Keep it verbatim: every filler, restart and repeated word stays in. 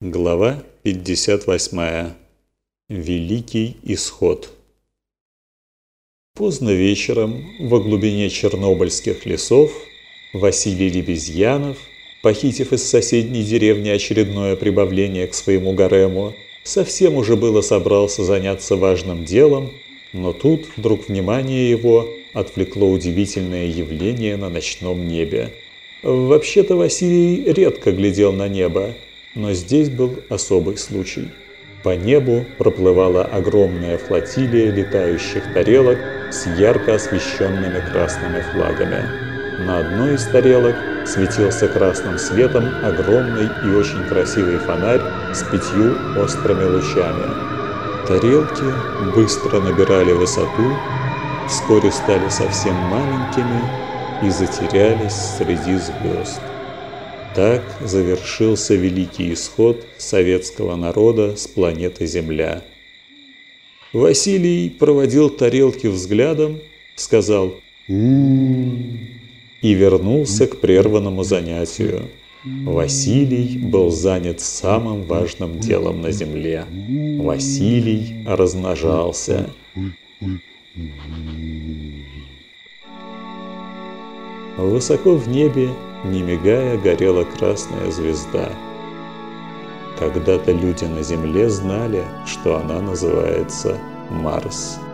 Глава пятьдесят восьмая. Великий исход. Поздно вечером во глубине чернобыльских лесов Василий Лебезьянов, похитив из соседней деревни очередное прибавление к своему гарему, совсем уже было собрался заняться важным делом, но тут вдруг внимание его отвлекло удивительное явление на ночном небе. Вообще-то Василий редко глядел на небо, но здесь был особый случай. По небу проплывала огромная флотилия летающих тарелок с ярко освещенными красными флагами. На одной из тарелок светился красным светом огромный и очень красивый фонарь с пятью острыми лучами. Тарелки быстро набирали высоту, вскоре стали совсем маленькими и затерялись среди звезд. Так завершился великий исход советского народа с планеты Земля. Василий проводил тарелки взглядом, сказал «У-у-у» и вернулся к прерванному занятию. Василий был занят самым важным делом на Земле. Василий размножался. Высоко в небе, не мигая, горела красная звезда. Когда-то люди на Земле знали, что она называется Марс.